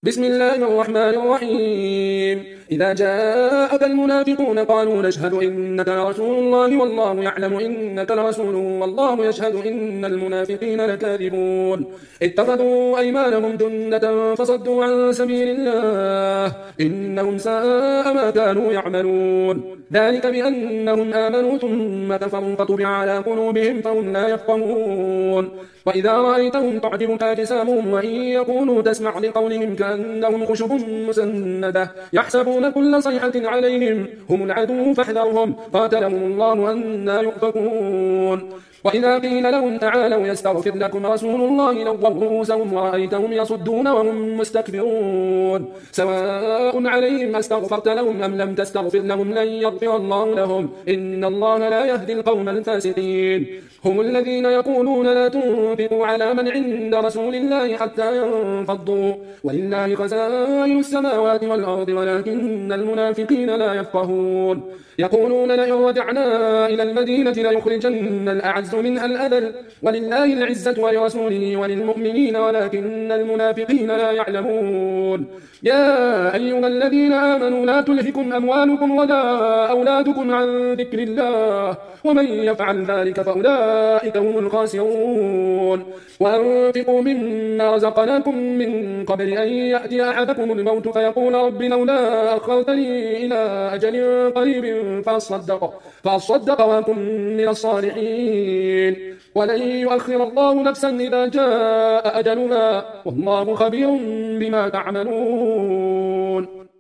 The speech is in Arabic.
بسم الله الرحمن الرحيم إذا جاءك المنافقون قالوا نشهد إنك لرسول الله والله يعلم إنك لرسوله والله يشهد إن المنافقين لكاذبون اتخذوا أيمانهم جنة فصدوا عن سبيل الله إنهم ساء ما كانوا يعملون ذلك بأنهم آمنوا ثم كفروا فطبع على قلوبهم فهم لا يفقهون وإذا رأيتهم تعجبك أجسامهم وإن يكونوا تسمع لقولهم كأنهم خشب مسندة يحسبون كل صيحة عليهم هم العدو فاحذرهم قاتلهم الله أنى يؤفكون وإذا قيل لهم تعالوا يستغفر لكم رسول الله لووا رؤوسهم ورأيتهم يصدون وهم مستكبرون سواء عليهم استغفرت لهم أم لم تستغفر لهم لن يغفر الله لهم إن الله لا يهدي القوم الفاسقين هم الذين يقولون لا تنفقوا على من عند رسول الله حتى ينفضوا ولله خزائن السماوات والأرض ولكن المنافقين لا يفقهون يقولون لئن رجعنا إلى المدينة ليخرجن الأعز منها الأذل ولله العزة ولرسوله وللمؤمنين ولكن المنافقين لا يعلمون يا أيها الذين آمنوا لا تلهكم أموالكم ولا أولادكم عن ذكر الله ومن يفعل ذلك فأولئك هم الخاسرون وأنفقوا مما رزقناكم من قبل أن يأتي أحدكم الموت فيقول رب لولا أخرتني إلى أجل قريب فأصدق وأكن من الصالحين ولن يؤخر الله نفسا إذا جاء أجلها والله خبير بما تعملون